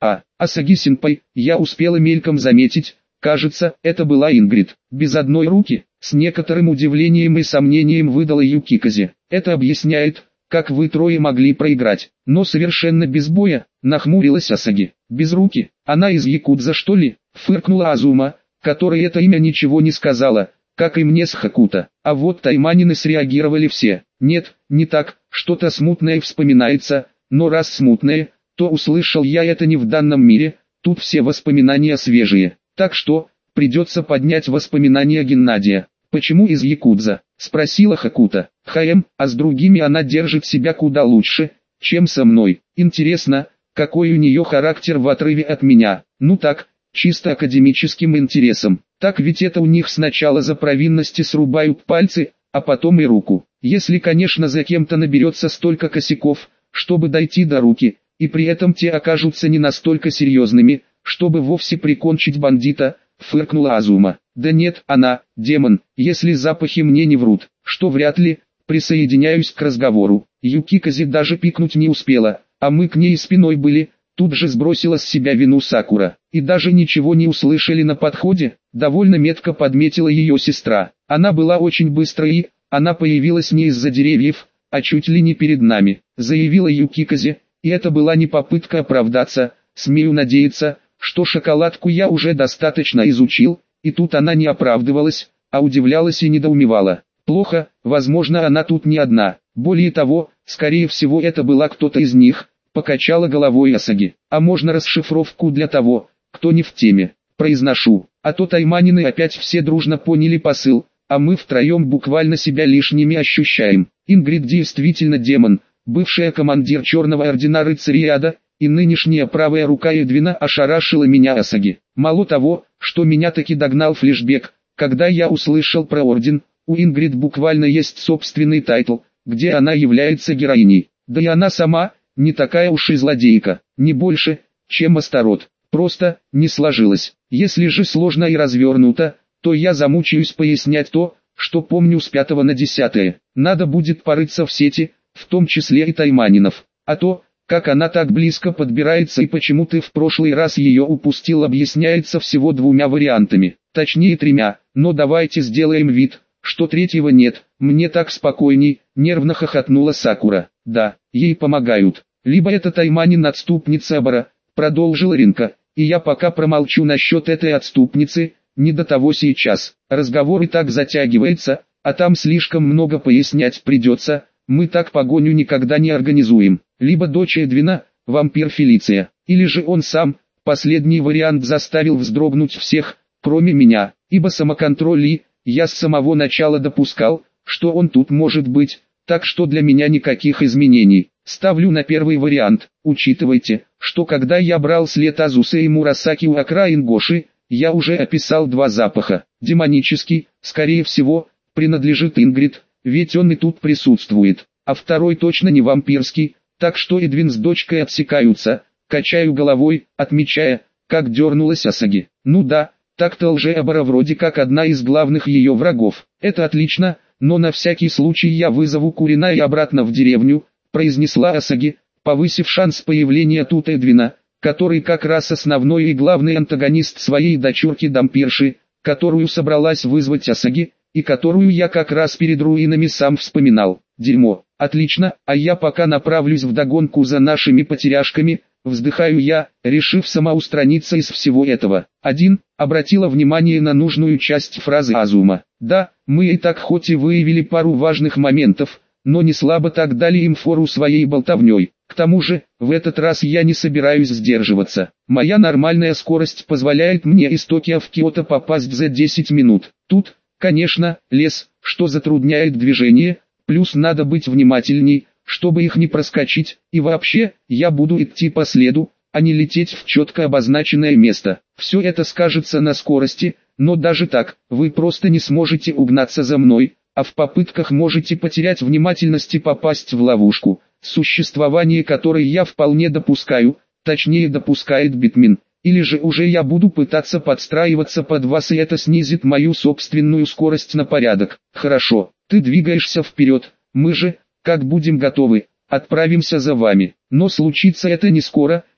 Асаги-сенпай, я успела мельком заметить, кажется, это была Ингрид. Без одной руки, с некоторым удивлением и сомнением выдала Юкиказе. Это объясняет, как вы трое могли проиграть. Но совершенно без боя, нахмурилась Асаги. Без руки, она из якудза что ли? Фыркнула Азума, которой это имя ничего не сказала, как и мне с Хакута. А вот тайманины среагировали все. Нет, не так, что-то смутное вспоминается, но раз смутное, то услышал я это не в данном мире, тут все воспоминания свежие. Так что, придется поднять воспоминания Геннадия. Почему из якудза? Спросила Хакута. А с другими она держит себя куда лучше, чем со мной. Интересно, какой у нее характер в отрыве от меня. Ну так, чисто академическим интересом. Так ведь это у них сначала за провинности срубают пальцы, а потом и руку. Если, конечно, за кем-то наберется столько косяков, чтобы дойти до руки, и при этом те окажутся не настолько серьезными, чтобы вовсе прикончить бандита, фыркнула Азума. Да нет, она, демон, если запахи мне не врут, что вряд ли, присоединяюсь к разговору. Юкиказе даже пикнуть не успела, а мы к ней спиной были, тут же сбросила с себя вину Сакура. И даже ничего не услышали на подходе, довольно метко подметила ее сестра. Она была очень быстрой и, она появилась не из-за деревьев, а чуть ли не перед нами, заявила Юкиказе, и это была не попытка оправдаться, смею надеяться, что шоколадку я уже достаточно изучил, и тут она не оправдывалась, а удивлялась и недоумевала. Плохо, возможно она тут не одна, более того, скорее всего это была кто-то из них, покачала головой Асаги. А можно расшифровку для того, кто не в теме, произношу, а то тайманины опять все дружно поняли посыл, а мы втроем буквально себя лишними ощущаем. Ингрид действительно демон, бывшая командир Черного Ордена Рыцарей Ада, и нынешняя правая рука Эдвина ошарашила меня Асаги. Мало того, что меня таки догнал флешбек, когда я услышал про Орден, у Ингрид буквально есть собственный тайтл, где она является героиней. Да и она сама, не такая уж и злодейка, не больше, чем Астарот. Просто, не сложилось. Если же сложно и развернуто, то я замучаюсь пояснять то, что помню с 5 на 10. Надо будет порыться в сети, в том числе и тайманинов. А то, как она так близко подбирается и почему ты в прошлый раз ее упустил, объясняется всего двумя вариантами. Точнее тремя, но давайте сделаем вид, что третьего нет. Мне так спокойней, нервно хохотнула Сакура. Да, ей помогают. Либо это тайманин-отступница Абара, продолжила Ринка, и я пока промолчу насчет этой отступницы, не до того сейчас. Разговор и так затягивается, а там слишком много пояснять придется, мы так погоню никогда не организуем. Либо дочь Эдвина, вампир Фелиция, или же он сам. Последний вариант заставил вздрогнуть всех, кроме меня, ибо самоконтроль и, я с самого начала допускал, что он тут может быть, так что для меня никаких изменений. Ставлю на первый вариант. Учитывайте, что когда я брал след Азусы и Мурасаки у окраин Гоши, я уже описал два запаха. Демонический, скорее всего, принадлежит Ингрид, ведь он и тут присутствует, а второй точно не вампирский, так что Эдвин с дочкой отсекаются. Качаю головой, отмечая, как дернулась Асаги. Ну да, так-то Лжеабара вроде как одна из главных ее врагов. Это отлично, но на всякий случай я вызову Курина и обратно в деревню, произнесла Асаги, повысив шанс появления тут Эдвина, который как раз основной и главный антагонист своей дочурки-дампирши, которую собралась вызвать Асаги, и которую я как раз перед руинами сам вспоминал. Дерьмо, отлично, а я пока направлюсь вдогонку за нашими потеряшками, вздыхаю я, решив самоустраниться из всего этого. Обратила внимание на нужную часть фразы Азума. Да, мы и так хоть и выявили пару важных моментов, но не слабо так дали им фору своей болтовней. К тому же, в этот раз я не собираюсь сдерживаться. Моя нормальная скорость позволяет мне из Токио в Киото попасть за 10 минут. Тут, конечно, лес, что затрудняет движение, плюс надо быть внимательней, чтобы их не проскочить, и вообще, я буду идти по следу, а не лететь в четко обозначенное место. Все это скажется на скорости, но даже так, вы просто не сможете угнаться за мной, а в попытках можете потерять внимательность и попасть в ловушку, существование которой я вполне допускаю, точнее допускает Битмин. Или же уже я буду пытаться подстраиваться под вас, и это снизит мою собственную скорость на порядок. Хорошо, ты двигаешься вперед, мы же, как будем готовы, отправимся за вами. Но случится это не скоро,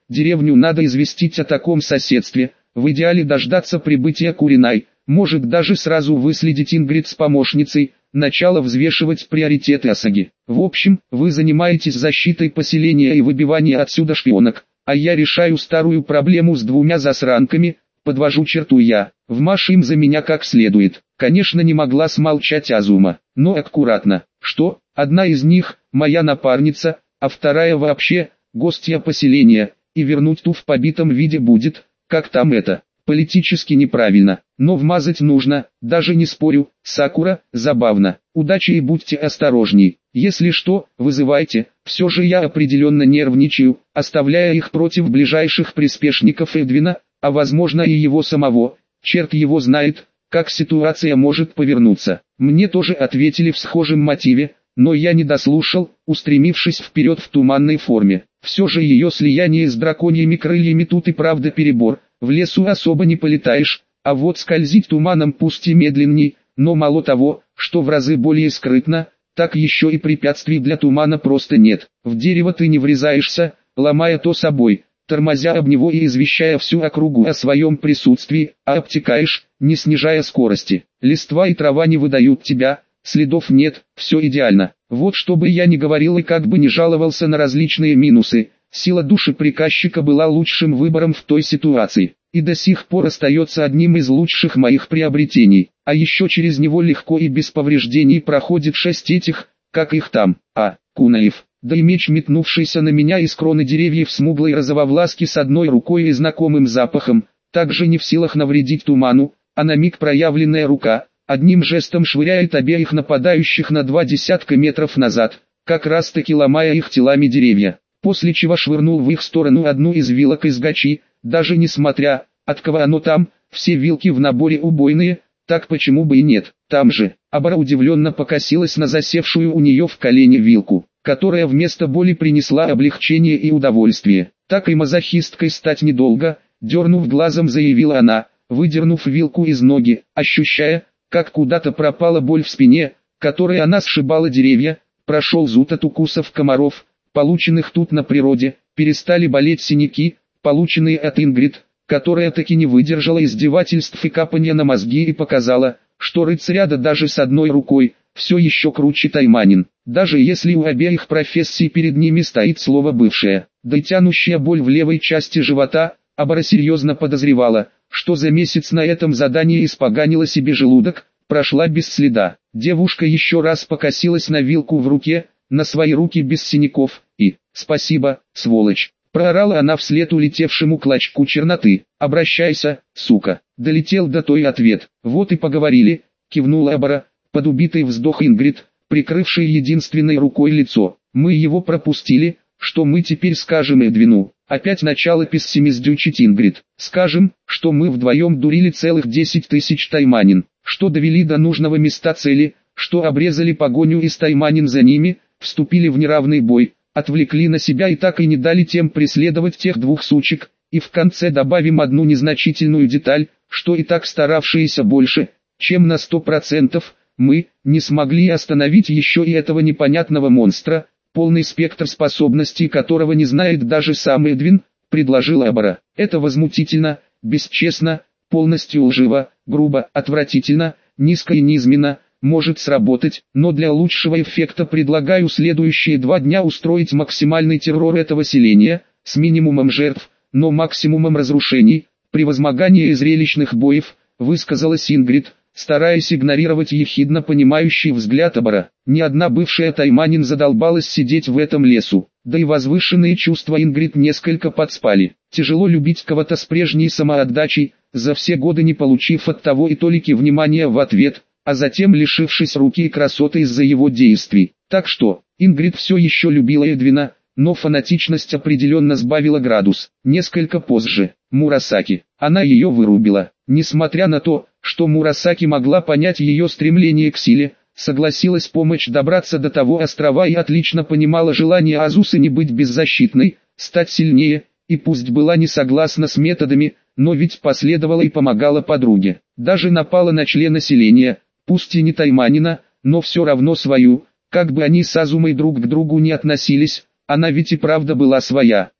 Деревню надо известить о таком соседстве, в идеале дождаться прибытия Куринай, может даже сразу выследить Ингрид с помощницей, начало взвешивать приоритеты ОСАГИ. В общем, вы занимаетесь защитой поселения и выбиванием отсюда шпионок, а я решаю старую проблему с двумя засранками, подвожу черту я, вмажь им за меня как следует. Конечно, не могла смолчать Азума, но аккуратно, что, одна из них, моя напарница, а вторая вообще, гостья поселения, и вернуть ту в побитом виде будет, как там это, политически неправильно, но вмазать нужно, даже не спорю, Сакура, забавно, удачи и будьте осторожней, если что, вызывайте, все же я определенно нервничаю, оставляя их против ближайших приспешников Эдвина, а возможно и его самого, черт его знает, как ситуация может повернуться. Мне тоже ответили в схожем мотиве, но я не дослушал, устремившись вперед в туманной форме. Все же ее слияние с драконьими крыльями тут и правда перебор, в лесу особо не полетаешь, а вот скользить туманом пусть и медленней, но мало того, что в разы более скрытно, так еще и препятствий для тумана просто нет. В дерево ты не врезаешься, ломая то собой, тормозя об него и извещая всю округу о своем присутствии, а обтекаешь, не снижая скорости. Листва и трава не выдают тебя, следов нет, все идеально. Вот чтобы я не говорил и как бы не жаловался на различные минусы, сила души приказчика была лучшим выбором в той ситуации, и до сих пор остается одним из лучших моих приобретений, а еще через него легко и без повреждений проходит 6 этих, как их там, кунаев. Да и меч, метнувшийся на меня из кроны деревьев смуглой розововласки с одной рукой и знакомым запахом, также не в силах навредить туману, а на миг проявленная рука, одним жестом швыряет обеих нападающих на 20 метров назад, как раз таки ломая их телами деревья, после чего швырнул в их сторону одну из вилок из гачи, даже несмотря, от кого оно там, все вилки в наборе убойные, так почему бы и нет. Там же, Абара удивленно покосилась на засевшую у нее в колене вилку, которая вместо боли принесла облегчение и удовольствие. Так и мазохисткой стать недолго, дернув глазом заявила она, выдернув вилку из ноги, ощущая, как куда-то пропала боль в спине, которой она сшибала деревья, прошел зуд от укусов комаров, полученных тут на природе, перестали болеть синяки, полученные от Ингрид, которая таки не выдержала издевательств и капанья на мозги и показала, что рыцаряда даже с одной рукой, все еще круче тайманин, даже если у обеих профессий перед ними стоит слово «бывшее». Да и тянущая боль в левой части живота, Абара серьезно подозревала, что за месяц на этом задании испоганила себе желудок, прошла без следа. Девушка еще раз покосилась на вилку в руке, на свои руки без синяков, и «Спасибо, сволочь!» проорала она вслед улетевшему клочку черноты. «Обращайся, сука!» Долетел до той ответ. «Вот и поговорили», кивнула Абара, под убитый вздох Ингрид, прикрывший единственной рукой лицо. «Мы его пропустили, что мы теперь скажем Эдвину?» Опять начало пессимиздючить Ингрид. «Скажем, что мы вдвоем дурили целых 10 тысяч тайманин, что довели до нужного места цели, что обрезали погоню и тайманин за ними, вступили в неравный бой, отвлекли на себя и так и не дали тем преследовать тех двух сучек, и в конце добавим одну незначительную деталь, что и так старавшиеся больше, чем на 100%, мы не смогли остановить еще и этого непонятного монстра, полный спектр способностей которого не знает даже сам Эдвин», предложила Абара. «Это возмутительно, бесчестно, полностью лживо, грубо, отвратительно, низко и низменно, может сработать, но для лучшего эффекта предлагаю следующие 2 дня устроить максимальный террор этого селения, с минимумом жертв, но максимумом разрушений, превозмогания и зрелищных боев», высказалась Ингрид, стараясь игнорировать ехидно понимающий взгляд Абара. Ни одна бывшая тайманин задолбалась сидеть в этом лесу, да и возвышенные чувства Ингрид несколько подспали. Тяжело любить кого-то с прежней самоотдачей, за все годы не получив от того и толики внимания в ответ, а затем лишившись руки и красоты из-за его действий. Так что, Ингрид все еще любила Эдвина, но фанатичность определенно сбавила градус. Несколько позже, Мурасаки, она ее вырубила. Несмотря на то, что Мурасаки могла понять ее стремление к силе, согласилась помочь добраться до того острова и отлично понимала желание Азусы не быть беззащитной, стать сильнее, и пусть была не согласна с методами, но ведь последовала и помогала подруге. Даже напала на члена селения, пусть и не тайманина, но все равно свою, как бы они с Азумой друг к другу не относились, она ведь и правда была своя.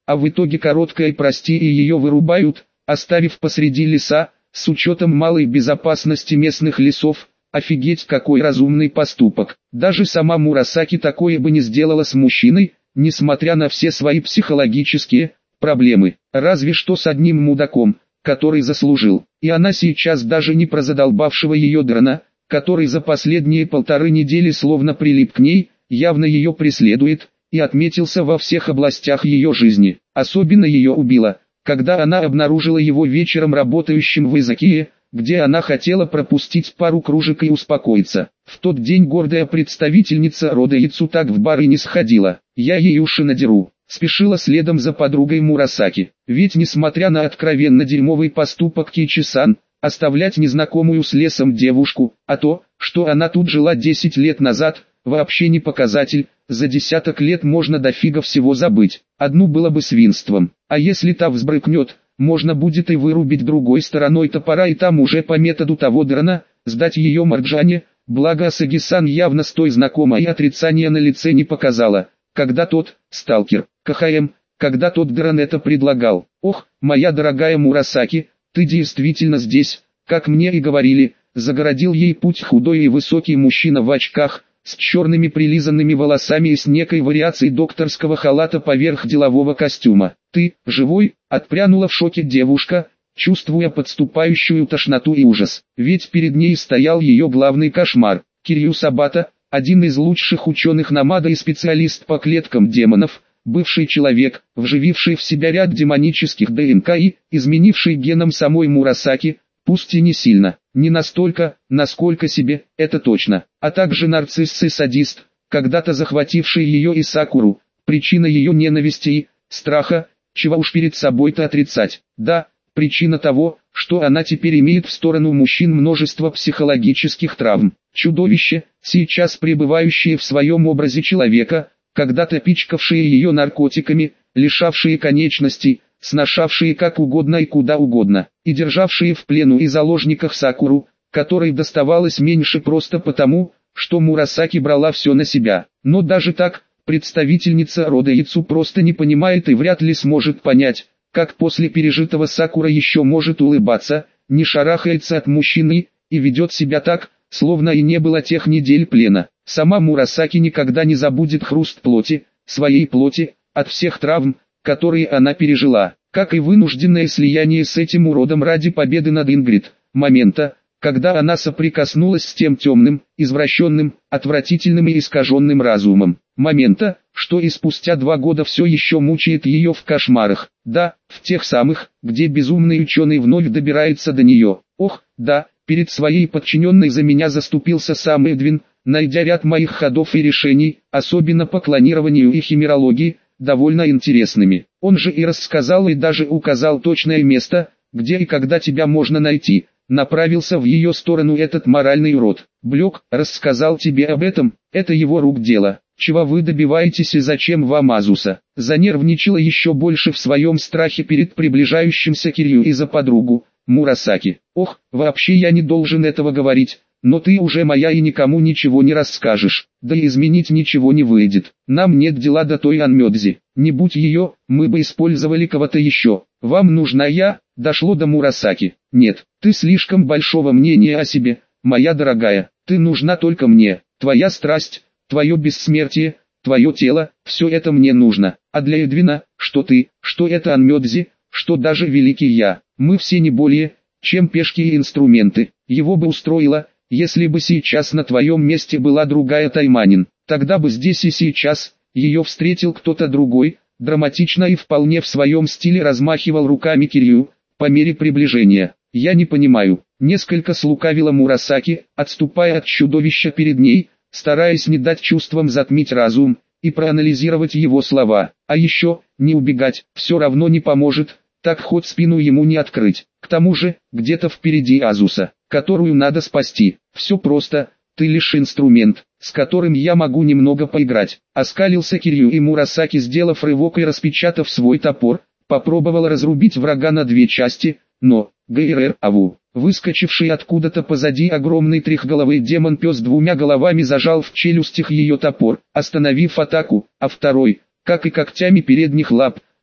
а в итоге короткая прости и ее вырубают, оставив посреди леса, с учетом малой безопасности местных лесов. Офигеть, какой разумный поступок. Даже сама Мурасаки такое бы не сделала с мужчиной, несмотря на все свои психологические проблемы. Разве что с одним мудаком, который заслужил. И она сейчас даже не про задолбавшего ее дрона, который за последние 1,5 недели словно прилип к ней, явно ее преследует, и отметился во всех областях ее жизни. Особенно ее убило, когда она обнаружила его вечером работающим в Изакие, где она хотела пропустить пару кружек и успокоиться. В тот день гордая представительница рода Яцу так в бар и не сходила. Я ей уши надеру. Спешила следом за подругой Мурасаки. Ведь несмотря на откровенно дерьмовый поступок Кичи-сан, оставлять незнакомую с лесом девушку, а то, что она тут жила 10 лет назад, вообще не показатель. За десяток лет можно дофига всего забыть. Одну было бы свинством. А если та взбрыкнет, можно будет и вырубить другой стороной топора и там уже по методу того дрона, сдать ее Марджане. Благо Асаги-сан явно с той знакома и отрицания на лице не показала, когда тот, сталкер, КХМ, когда тот дрон это предлагал. Ох, моя дорогая Мурасаки, ты действительно здесь, как мне и говорили, загородил ей путь худой и высокий мужчина в очках, с черными прилизанными волосами и с некой вариацией докторского халата поверх делового костюма. «Ты, живой?» — отпрянула в шоке девушка, чувствуя подступающую тошноту и ужас. Ведь перед ней стоял ее главный кошмар. Кирью Сабата, один из лучших ученых Намада и специалист по клеткам демонов, бывший человек, вжививший в себя ряд демонических ДНК и изменивший геном самой Мурасаки, пусть и не сильно, не настолько, насколько себе, это точно, а также нарцисс и садист, когда-то захвативший ее и Сакуру, причина ее ненависти и страха, чего уж перед собой-то отрицать. Да, причина того, что она теперь имеет в сторону мужчин множество психологических травм. Чудовище, сейчас пребывающее в своем образе человека, когда-то пичкавшие ее наркотиками, лишавшие конечностей, сношавшие как угодно и куда угодно, и державшие в плену и заложниках Сакуру, которой доставалось меньше просто потому, что Мурасаки брала все на себя. Но даже так, представительница рода Яцу просто не понимает и вряд ли сможет понять, как после пережитого Сакура еще может улыбаться, не шарахается от мужчины, и ведет себя так, словно и не было тех недель плена. Сама Мурасаки никогда не забудет хруст плоти, своей плоти, от всех травм, которые она пережила, как и вынужденное слияние с этим уродом ради победы над Ингрид, момента, когда она соприкоснулась с тем темным, извращенным, отвратительным и искаженным разумом, момента, что и спустя 2 года все еще мучает ее в кошмарах, да, в тех самых, где безумный ученый вновь добирается до нее. Ох, да, перед своей подчиненной за меня заступился сам Эдвин, найдя ряд моих ходов и решений, особенно по клонированию и химерологии, довольно интересными. Он же и рассказал и даже указал точное место, где и когда тебя можно найти. Направился в ее сторону этот моральный урод. Блек, рассказал тебе об этом, это его рук дело. Чего вы добиваетесь и зачем вам Азуса? Занервничала еще больше в своем страхе перед приближающимся Кирью и за подругу, Мурасаки. Ох, вообще я не должен этого говорить. Но ты уже моя и никому ничего не расскажешь, да и изменить ничего не выйдет. Нам нет дела до той Анмёдзи. Не будь ее, мы бы использовали кого-то еще. Вам нужна я, дошло до Мурасаки. Нет, ты слишком большого мнения о себе, моя дорогая. Ты нужна только мне. Твоя страсть, твое бессмертие, твое тело, все это мне нужно. А для Эдвина, что ты, что это Анмёдзи, что даже великий я. Мы все не более, чем пешки и инструменты. Его бы устроило, если бы сейчас на твоем месте была другая Тайманин, тогда бы здесь и сейчас ее встретил кто-то другой, драматично и вполне в своем стиле размахивал руками Кирью, по мере приближения. Я не понимаю, несколько слукавила Мурасаки, отступая от чудовища перед ней, стараясь не дать чувствам затмить разум, и проанализировать его слова. А еще, не убегать, все равно не поможет, так хоть спину ему не открыть. К тому же, где-то впереди Азуса, которую надо спасти. Все просто, ты лишь инструмент, с которым я могу немного поиграть. Оскалился Кирью, и Мурасаки, сделав рывок и распечатав свой топор, попробовала разрубить врага на 2 части, но, ГРР-АВУ, выскочивший откуда-то позади огромный трехголовый демон-пес 2 головами зажал в челюстях ее топор, остановив атаку, а второй, как и когтями передних лап,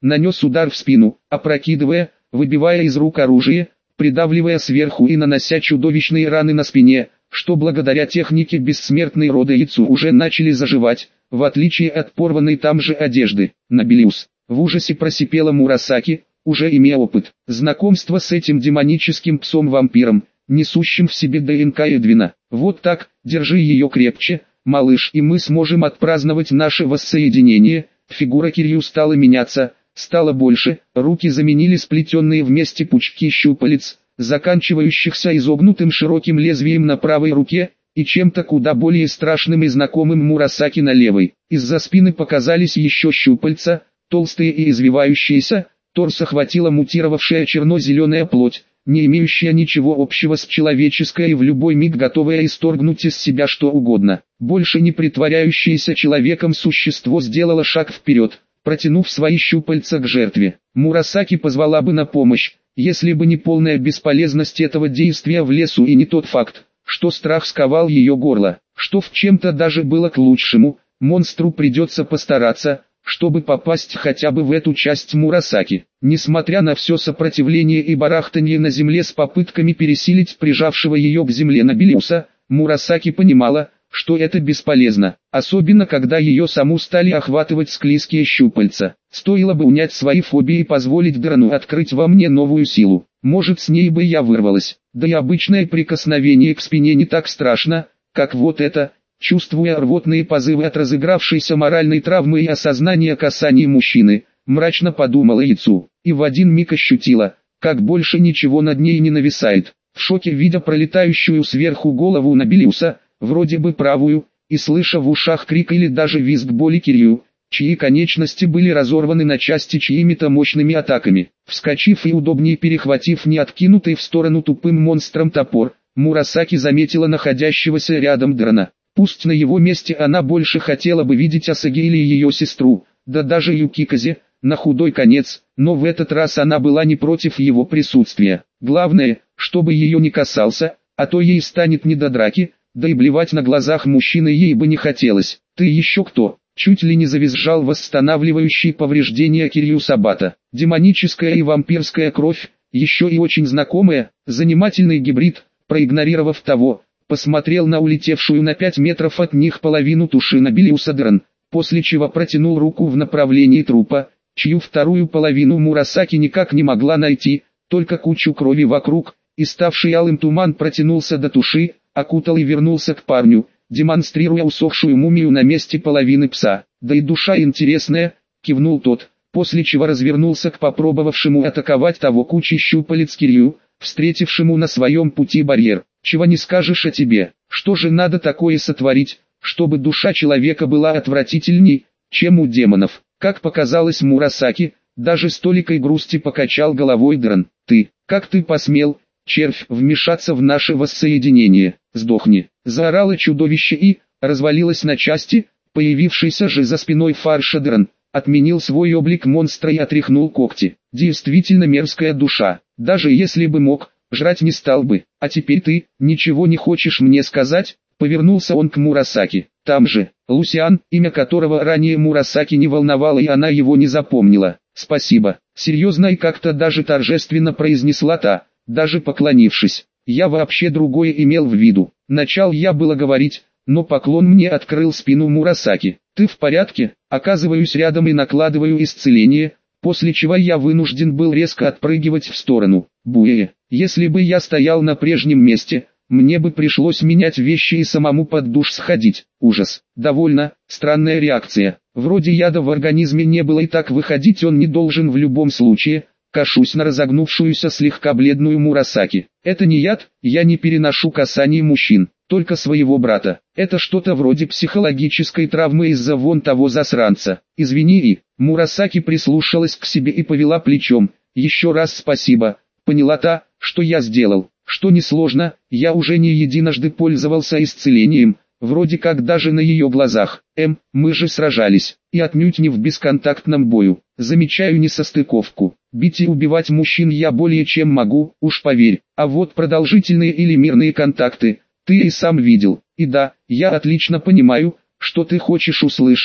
нанес удар в спину, опрокидывая, выбивая из рук оружие, придавливая сверху и нанося чудовищные раны на спине, что благодаря технике бессмертной рода Яцу уже начали заживать, в отличие от порванной там же одежды. Нобелиус, в ужасе просипела Мурасаки, уже имея опыт знакомства с этим демоническим псом-вампиром, несущим в себе ДНК Эдвина. Вот так, держи ее крепче, малыш, и мы сможем отпраздновать наше воссоединение. Фигура Кирью стала меняться, стало больше, руки заменили сплетенные вместе пучки щупалец, заканчивающихся изогнутым широким лезвием на правой руке, и чем-то куда более страшным и знакомым Мурасаки на левой. Из-за спины показались еще щупальца, толстые и извивающиеся, торс охватила мутировавшая черно-зеленая плоть, не имеющая ничего общего с человеческой и в любой миг готовая исторгнуть из себя что угодно. Больше не притворяющееся человеком существо сделало шаг вперед, протянув свои щупальца к жертве. Мурасаки позвала бы на помощь, если бы не полная бесполезность этого действия в лесу и не тот факт, что страх сковал ее горло, что в чем-то даже было к лучшему. Монстру придется постараться, чтобы попасть хотя бы в эту часть Мурасаки. Несмотря на все сопротивление и барахтанье на земле с попытками пересилить прижавшего ее к земле Нобелиуса, Мурасаки понимала, что это бесполезно, особенно когда ее саму стали охватывать склизкие щупальца. Стоило бы унять свои фобии и позволить Драну открыть во мне новую силу. Может, с ней бы я вырвалась, да и обычное прикосновение к спине не так страшно, как вот это. Чувствуя рвотные позывы от разыгравшейся моральной травмы и осознания касаний мужчины, мрачно подумала Яцу, и в один миг ощутила, как больше ничего над ней не нависает. В шоке видя пролетающую сверху голову Нобелиуса, вроде бы правую, и слыша в ушах крик или даже визг боли Кирью, чьи конечности были разорваны на части чьими-то мощными атаками. Вскочив и удобнее перехватив неоткинутый в сторону тупым монстром топор, Мурасаки заметила находящегося рядом Драна. Пусть на его месте она больше хотела бы видеть Асаги или ее сестру, да даже Юкиказе, на худой конец, но в этот раз она была не против его присутствия. Главное, чтобы ее не касался, а то ей станет не до драки, да и блевать на глазах мужчины ей бы не хотелось. «Ты еще кто?» Чуть ли не завизжал восстанавливающий повреждения Кирью Сабата. Демоническая и вампирская кровь, еще и очень знакомая, занимательный гибрид, проигнорировав того, посмотрел на улетевшую на 5 метров от них половину туши Нобелиуса Дран, после чего протянул руку в направлении трупа, чью вторую половину Мурасаки никак не могла найти, только кучу крови вокруг, и ставший алым туман протянулся до туши, окутал и вернулся к парню, демонстрируя усохшую мумию на месте половины пса. «Да и душа интересная», — кивнул тот, после чего развернулся к попробовавшему атаковать того кучей щупалец Кирью, встретившему на своем пути барьер. «Чего не скажешь о тебе, что же надо такое сотворить, чтобы душа человека была отвратительней, чем у демонов?» Как показалось Мурасаки, даже с толикой грусти покачал головой Дран. Как ты посмел, червь, вмешаться в наше воссоединение? Сдохни!» Заорало чудовище и развалилось на части. Появившийся же за спиной фарша Дран отменил свой облик монстра и отряхнул когти. Действительно мерзкая душа, даже если бы мог, жрать не стал бы. «А теперь ты, ничего не хочешь мне сказать?» Повернулся он к Мурасаки. Там же, Лусиан, имя которого ранее Мурасаки не волновало и она его не запомнила. «Спасибо», серьезно и как-то даже торжественно произнесла та, даже поклонившись. «Я вообще другое имел в виду. Начал я было говорить, но поклон мне открыл спину Мурасаки. Ты в порядке?» Оказываюсь рядом и накладываю исцеление, после чего я вынужден был резко отпрыгивать в сторону. Буэ, если бы я стоял на прежнем месте, мне бы пришлось менять вещи и самому под душ сходить. Ужас. Довольно странная реакция. Вроде яда в организме не было и так выходить он не должен в любом случае. Кашусь на разогнувшуюся слегка бледную Мурасаки. Это не яд, я не переношу касаний мужчин, только своего брата. Это что-то вроде психологической травмы из-за вон того засранца. Извини. И Мурасаки прислушалась к себе и повела плечом. Еще раз спасибо. Поняла та, что я сделал. Что несложно, я уже не единожды пользовался исцелением, вроде как даже на ее глазах. Мы же сражались, и отнюдь не в бесконтактном бою. Замечаю несостыковку. Бить и убивать мужчин я более чем могу, уж поверь. А вот продолжительные или мирные контакты, ты и сам видел. И да, я отлично понимаю, что ты хочешь услышать,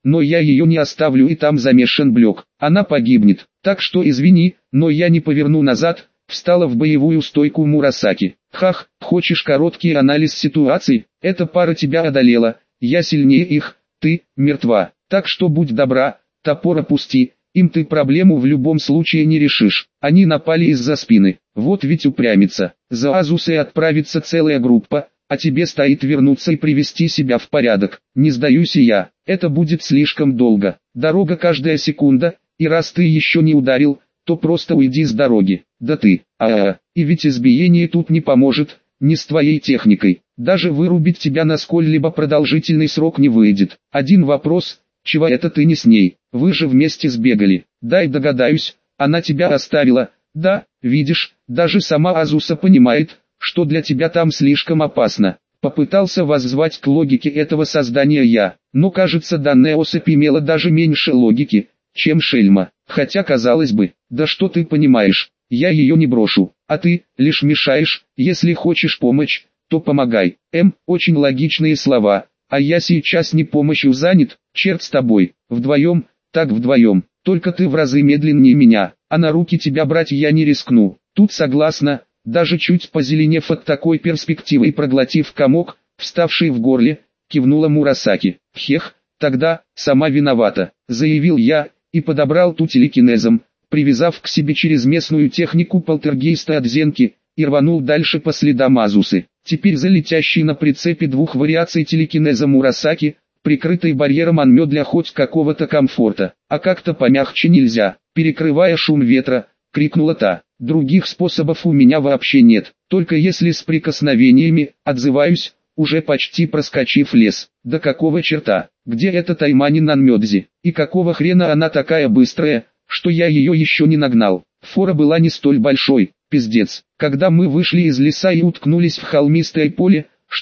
но я ее не оставлю, и там замешан Блек. Она погибнет, так что извини, но я не поверну назад. Встала в боевую стойку Мурасаки. Хах, хочешь короткий анализ ситуации? Эта пара тебя одолела, я сильнее их, ты мертва. Так что будь добра, топор опусти, им ты проблему в любом случае не решишь. Они напали из-за спины, вот ведь упрямится. За Азусой отправится целая группа, а тебе стоит вернуться и привести себя в порядок. Не сдаюсь и я, это будет слишком долго. Дорога каждая секунда, и раз ты еще не ударил, то просто уйди с дороги. Да ты, и ведь избиение тут не поможет, не с твоей техникой. Даже вырубить тебя на сколь-либо продолжительный срок не выйдет. Один вопрос, чего это ты не с ней? Вы же вместе сбегали. Дай догадаюсь, она тебя оставила. Да, видишь, даже сама Азуса понимает, что для тебя там слишком опасно. Попытался воззвать к логике этого создания я, но кажется, данная особь имела даже меньше логики, чем Шельма. Хотя казалось бы, да что ты понимаешь, я ее не брошу, а ты лишь мешаешь. Если хочешь помочь, то помогай. Очень логичные слова, а я сейчас не помощью занят, черт с тобой, вдвоем, так вдвоем, только ты в разы медленнее меня, а на руки тебя брать я не рискну. Тут согласна, даже чуть позеленев от такой перспективы и проглотив комок, вставший в горле, кивнула Мурасаки. Хех, тогда, сама виновата, заявил я, и подобрал ту телекинезом, привязав к себе через местную технику полтергейста от Зенки, и рванул дальше по следам Азусы. Теперь за летящей на прицепе двух вариаций телекинеза Мурасаки, прикрытой барьером Анмё для хоть какого-то комфорта, а как-то помягче нельзя, перекрывая шум ветра, крикнула та. Других способов у меня вообще нет, только если с прикосновениями, отзываюсь, уже почти проскочив лес. Да какого черта, где эта Таймани Нанмёдзи, и какого хрена она такая быстрая, что я ее еще не нагнал. Фора была не столь большой, пиздец. Когда мы вышли из леса и уткнулись в холмистое поле,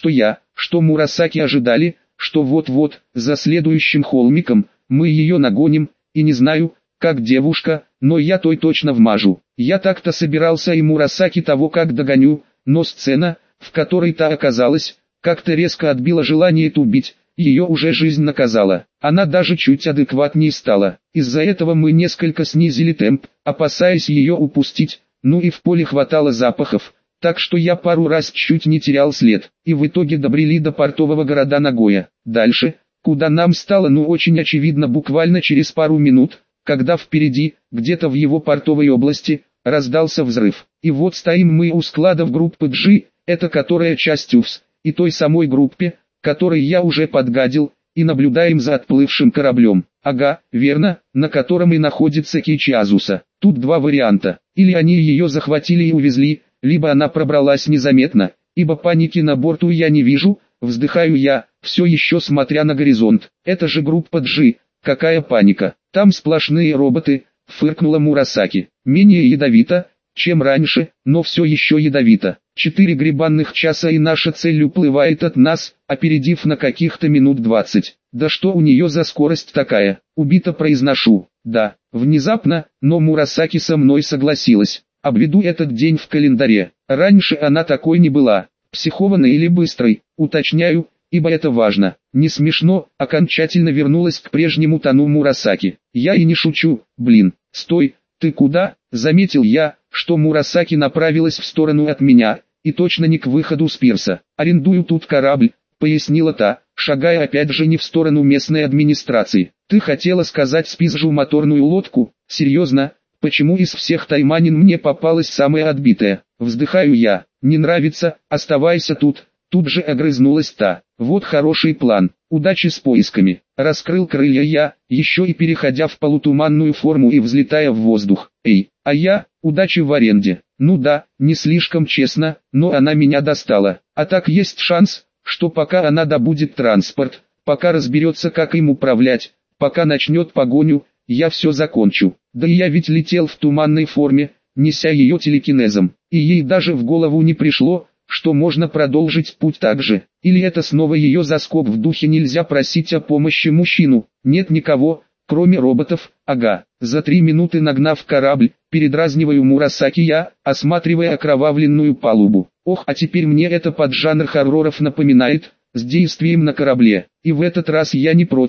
что Мурасаки ожидали, что вот-вот, за следующим холмиком, мы ее нагоним, и не знаю, как девушка, но я той точно вмажу. Я так-то собирался и Мурасаки того как догоню, но сцена, в которой та оказалась, как-то резко отбила желание тубить, ее уже жизнь наказала. Она даже чуть адекватнее стала. Из-за этого мы несколько снизили темп, опасаясь ее упустить, ну и в поле хватало запахов, так что я пару раз чуть не терял след, и в итоге добрели до портового города Нагоя. Дальше, куда нам стало очень очевидно буквально через пару минут, когда впереди, где-то в его портовой области, раздался взрыв. И вот стоим мы у складов группы G, это которая часть УФС, и той самой группе, которой я уже подгадил, и наблюдаем за отплывшим кораблем. Ага, верно, на котором и находится Кичи Азуса. Тут два варианта, или они ее захватили и увезли, либо она пробралась незаметно, ибо паники на борту я не вижу, вздыхаю я, все еще смотря на горизонт. Это же группа G, какая паника, там сплошные роботы, фыркнула Мурасаки. Менее ядовито, чем раньше, но все еще ядовито. 4 гребанных часа и наша цель уплывает от нас, опередив на каких-то минут 20. Да что у нее за скорость такая? Убито произношу. Да, внезапно, но Мурасаки со мной согласилась. Обведу этот день в календаре. Раньше она такой не была. Психованной или быстрой, уточняю, ибо это важно. Не смешно, окончательно вернулась к прежнему тону Мурасаки. Я и не шучу, блин. Стой, ты куда? Заметил я, что Мурасаки направилась в сторону от меня, и точно не к выходу с пирса. Арендую тут корабль, пояснила та, шагая опять же не в сторону местной администрации. Ты хотела сказать спизжу моторную лодку? Серьезно? Почему из всех Тайманин мне попалась самая отбитая? Вздыхаю я. Не нравится, оставайся тут. Тут же огрызнулась та. Вот хороший план. Удачи с поисками. Раскрыл крылья я, еще и переходя в полутуманную форму и взлетая в воздух. Эй, а я, удачи в аренде. Ну да, не слишком честно, но она меня достала. А так есть шанс, что пока она добудет транспорт, пока разберется как им управлять, пока начнет погоню, я все закончу. Да и я ведь летел в туманной форме, неся ее телекинезом, и ей даже в голову не пришло, что можно продолжить путь так же. Или это снова ее заскок в духе нельзя просить о помощи мужчину. Нет никого, кроме роботов. Ага, за 3 минуты нагнав корабль, передразниваю Мурасаки я, осматривая окровавленную палубу. Ох, а теперь мне это поджанр хорроров напоминает, с действием на корабле. И в этот раз я не против,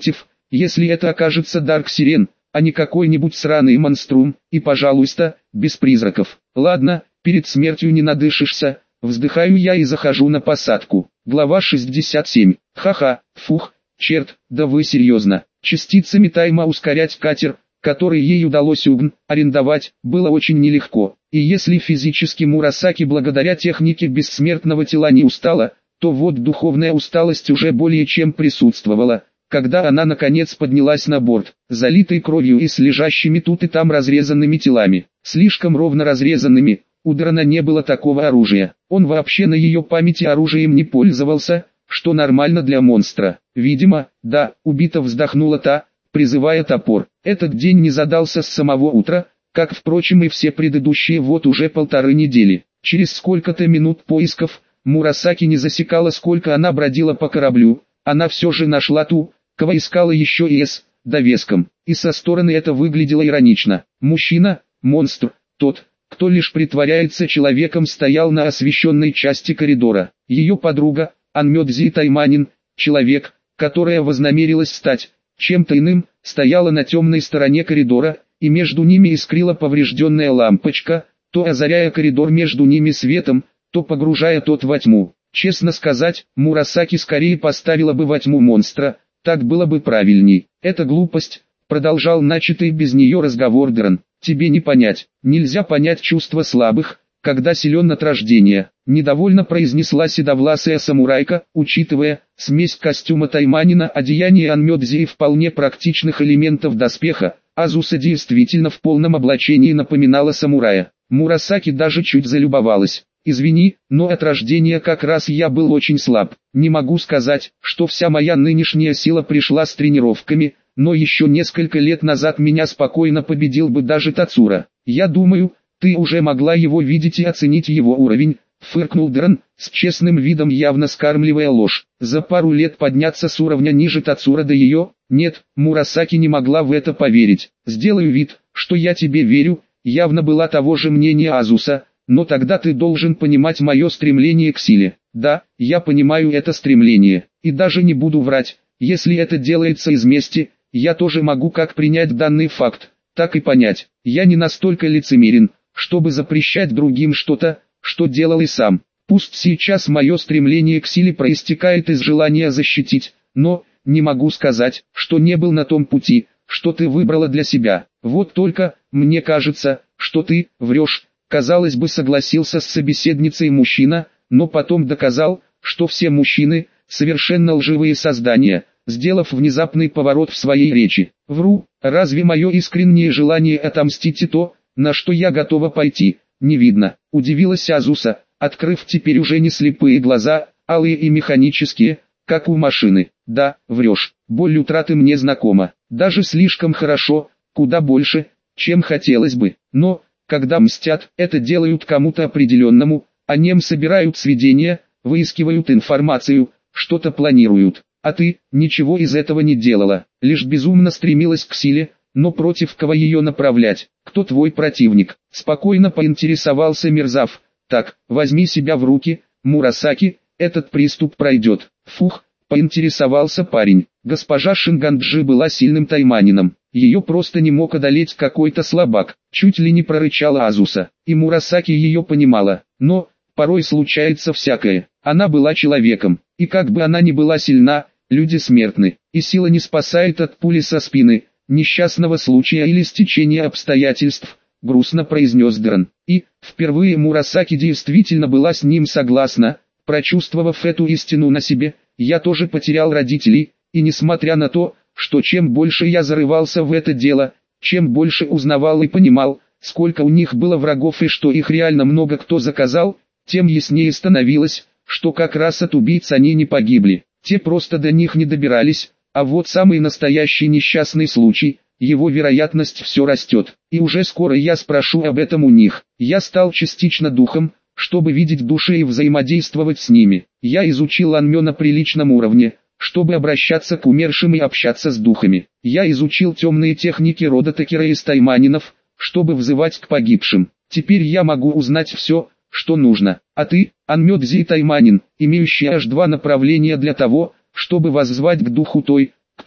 Если это окажется Дарк Сирен, а не какой-нибудь сраный монструм, и пожалуйста, без призраков. Ладно, перед смертью не надышишься, вздыхаю я и захожу на посадку. Глава 67. Ха-ха, фух, черт, да вы серьезно. Частицами тайма ускорять катер, который ей удалось арендовать, было очень нелегко. И если физически Мурасаки благодаря технике бессмертного тела не устала, то вот духовная усталость уже более чем присутствовала, когда она наконец поднялась на борт, залитой кровью и с лежащими тут и там разрезанными телами. Слишком ровно разрезанными, у Драна не было такого оружия. Он вообще на ее памяти оружием не пользовался, что нормально для монстра. Видимо, да, убито, вздохнула та, призывая топор. Этот день не задался с самого утра, как впрочем и все предыдущие вот уже 1,5 недели. Через сколько-то минут поисков, Мурасаки не засекала, сколько она бродила по кораблю, она все же нашла ту, кого искала еще и с довеском. И со стороны это выглядело иронично. Мужчина, монстр, тот, кто лишь притворяется человеком, стоял на освещенной части коридора. Ее подруга, Анмёдзи Тайманин, человек, которая вознамерилась стать чем-то иным, стояла на темной стороне коридора, и между ними искрила поврежденная лампочка, то озаряя коридор между ними светом, то погружая тот во тьму. Честно сказать, Мурасаки скорее поставила бы во тьму монстра, так было бы правильней. Это глупость, продолжал начатый без нее разговор Дран. Тебе не понять, нельзя понять чувства слабых, когда силен от рождения. Недовольно произнесла седовласая самурайка, учитывая смесь костюма Тайманина, одеяния Анмёдзи и вполне практичных элементов доспеха. Азуса действительно в полном облачении напоминала самурая. Мурасаки даже чуть залюбовалась. Извини, но от рождения как раз я был очень слаб. Не могу сказать, что вся моя нынешняя сила пришла с тренировками, но еще несколько лет назад меня спокойно победил бы даже Тацура. Я думаю, ты уже могла его видеть и оценить его уровень, фыркнул Дран, с честным видом явно скармливая ложь. За пару лет подняться с уровня ниже Тацура до ее? Нет, Мурасаки не могла в это поверить. Сделаю вид, что я тебе верю, явно была того же мнения Азуса. Но тогда ты должен понимать мое стремление к силе. Да, я понимаю это стремление, и даже не буду врать, если это делается из мести, я тоже могу как принять данный факт, так и понять. Я не настолько лицемерен, чтобы запрещать другим что-то, что делал и сам. Пусть сейчас мое стремление к силе проистекает из желания защитить, но не могу сказать, что не был на том пути, что ты выбрала для себя. Вот только, мне кажется, что ты врешь. Казалось бы, согласился с собеседницей мужчина, но потом доказал, что все мужчины – совершенно лживые создания, сделав внезапный поворот в своей речи. Вру, разве мое искреннее желание отомстить и то, на что я готова пойти, не видно? Удивилась Азуса, открыв теперь уже не слепые глаза, алые и механические, как у машины. Да, врешь, боль утраты мне знакома, даже слишком хорошо, куда больше, чем хотелось бы, но... Когда мстят, это делают кому-то определенному, о нем собирают сведения, выискивают информацию, что-то планируют. А ты, ничего из этого не делала, лишь безумно стремилась к силе, но против кого ее направлять? Кто твой противник? Спокойно поинтересовался Мирзав. Так, возьми себя в руки, Мурасаки, этот приступ пройдет. Фух, поинтересовался парень. Госпожа Шинганджи была сильным тайманином. Ее просто не мог одолеть какой-то слабак, чуть ли не прорычала Азуса. И Мурасаки ее понимала, но, порой случается всякое. Она была человеком, и как бы она ни была сильна, люди смертны, и сила не спасает от пули со спины, несчастного случая или стечения обстоятельств, грустно произнес Дран. И, впервые Мурасаки действительно была с ним согласна, прочувствовав эту истину на себе. Я тоже потерял родителей, и несмотря на то, что чем больше я зарывался в это дело, чем больше узнавал и понимал, сколько у них было врагов и что их реально много кто заказал, тем яснее становилось, что как раз от убийц они не погибли, те просто до них не добирались, а вот самый настоящий несчастный случай, его вероятность все растет, и уже скоро я спрошу об этом у них. Я стал частично духом, чтобы видеть души и взаимодействовать с ними. Я изучил Анмё на приличном уровне, чтобы обращаться к умершим и общаться с духами. Я изучил темные техники рода Такера и Тайманинов, чтобы взывать к погибшим. Теперь я могу узнать все, что нужно. А ты, Анмёдзи Тайманин, имеющий аж 2 направления для того, чтобы воззвать к духу той, кто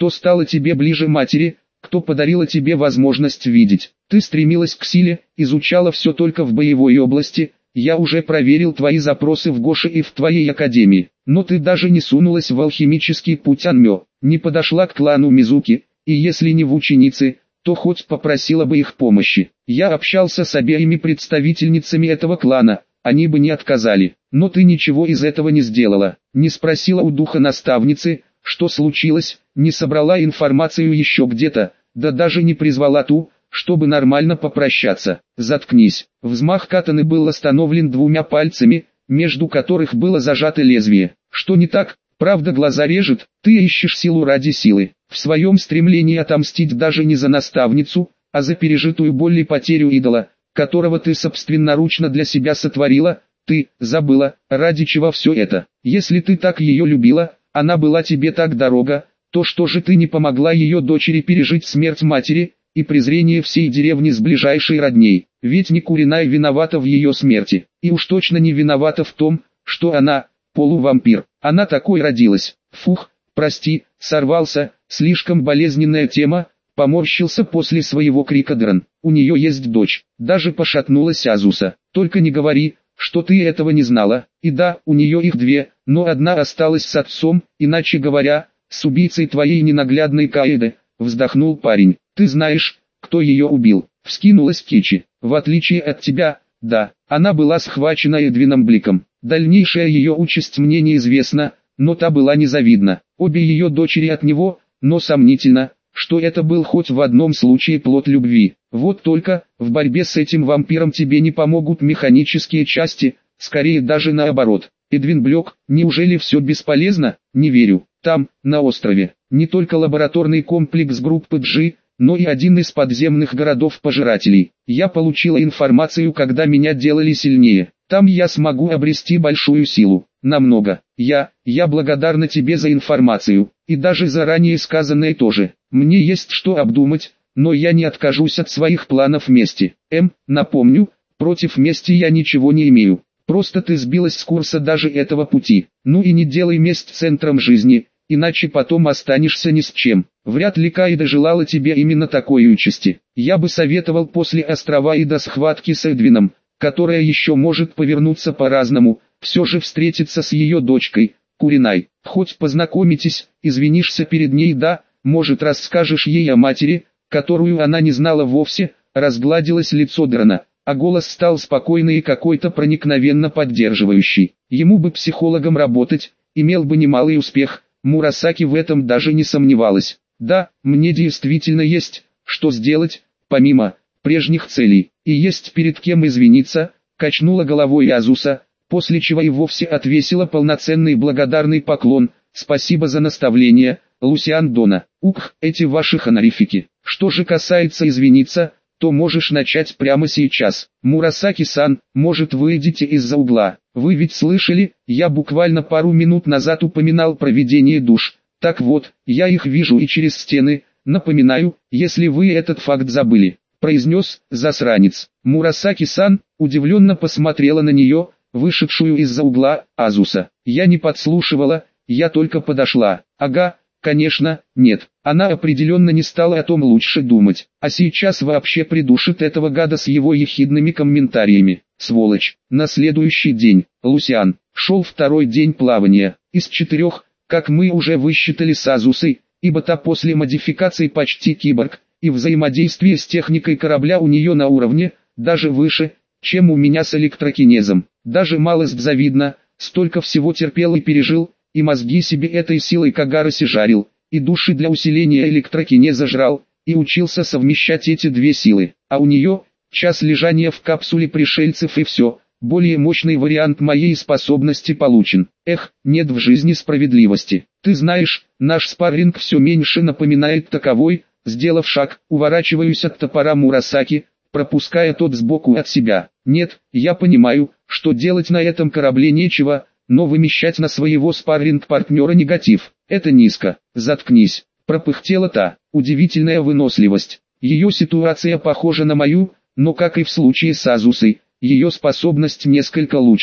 кто стала тебе ближе матери, кто подарила тебе возможность видеть. Ты стремилась к силе, изучала все только в боевой области. Я уже проверил твои запросы в Гоше и в твоей академии, но ты даже не сунулась в алхимический путь Анмё, не подошла к клану Мизуки, и если не в ученицы, то хоть попросила бы их помощи. Я общался с обеими представительницами этого клана, они бы не отказали, но ты ничего из этого не сделала, не спросила у духа наставницы, что случилось, не собрала информацию еще где-то, да даже не призвала ту, чтобы нормально попрощаться. Заткнись. Взмах катаны был остановлен двумя пальцами, между которых было зажато лезвие. Что не так? Правда, глаза режет, ты ищешь силу ради силы. В своем стремлении отомстить даже не за наставницу, а за пережитую боль и потерю идола, которого ты собственноручно для себя сотворила, ты забыла, ради чего все это. Если ты так ее любила, она была тебе так дорога, то что же ты не помогла ее дочери пережить смерть матери и презрение всей деревни с ближайшей родней? Ведь не Куринай виновата в ее смерти, и уж точно не виновата в том, что она полувампир. Она такой родилась. Фух, прости, сорвался, слишком болезненная тема, поморщился после своего крика Дран. У нее есть дочь. Даже пошатнулась Азуса. Только не говори, что ты этого не знала. И да, у нее их две, но одна осталась с отцом, иначе говоря, с убийцей твоей ненаглядной Каэды, вздохнул парень. Ты знаешь, кто ее убил? Вскинулась Кичи. В отличие от тебя, да, она была схвачена Эдвином Бликом. Дальнейшая ее участь мне неизвестна, но та была незавидна. Обе ее дочери от него, но сомнительно, что это был хоть в одном случае плод любви. Вот только, в борьбе с этим вампиром тебе не помогут механические части, скорее даже наоборот. Эдвин Блек, неужели все бесполезно? Не верю. Там, на острове, не только лабораторный комплекс группы G, но и один из подземных городов-пожирателей. Я получила информацию, когда меня делали сильнее. Там я смогу обрести большую силу. Намного. Я благодарна тебе за информацию, и даже за ранее сказанное тоже. Мне есть что обдумать, но я не откажусь от своих планов мести. Напомню, против мести я ничего не имею. Просто ты сбилась с курса даже этого пути. Ну и не делай месть центром жизни, иначе потом останешься ни с чем. Вряд ли Каэда желала тебе именно такой участи. Я бы советовал после острова и до схватки с Эдвином, которая еще может повернуться по-разному, все же встретиться с ее дочкой, Куринай. Хоть познакомитесь, извинишься перед ней, да, может расскажешь ей о матери, которую она не знала вовсе. Разгладилось лицо Драна, а голос стал спокойный и какой-то проникновенно поддерживающий. Ему бы психологом работать, имел бы немалый успех. Мурасаки в этом даже не сомневалась. Да, мне действительно есть, что сделать, помимо прежних целей, и есть перед кем извиниться, качнула головой Азуса, после чего и вовсе отвесила полноценный благодарный поклон. Спасибо за наставление, Лусиан Дона. Ух, эти ваши хонорифики. Что же касается извиниться, то можешь начать прямо сейчас. Мурасаки-сан, может, выйдете из-за угла? Вы ведь слышали, я буквально пару минут назад упоминал проведение душ. Так вот, я их вижу и через стены, напоминаю, если вы этот факт забыли, произнес засранец. Мурасаки-сан удивленно посмотрела на нее, вышедшую из-за угла, Азуса. Я не подслушивала, я только подошла. Ага. Конечно, нет, она определенно не стала о том лучше думать, а сейчас вообще придушит этого гада с его ехидными комментариями. Сволочь. На следующий день, Лусиан, шел второй день плавания, из 4, как мы уже высчитали с Азусой, ибо та после модификации почти киборг, и взаимодействие с техникой корабля у нее на уровне, даже выше, чем у меня с электрокинезом. Даже малость завидно, столько всего терпел и пережил, и мозги себе этой силой Кагароси жарил, и души для усиления электрокинеза жрал, и учился совмещать эти две силы. А у нее, час лежания в капсуле пришельцев и все, более мощный вариант моей способности получен. Эх, нет в жизни справедливости. Ты знаешь, наш спарринг все меньше напоминает таковой. Сделав шаг, уворачиваюсь от топора Мурасаки, пропуская тот сбоку от себя. Нет, я понимаю, что делать на этом корабле нечего, но вымещать на своего спарринг-партнера негатив – это низко. Заткнись, пропыхтела та. Удивительная выносливость. Ее ситуация похожа на мою, но как и в случае с Азусой, ее способность несколько лучше.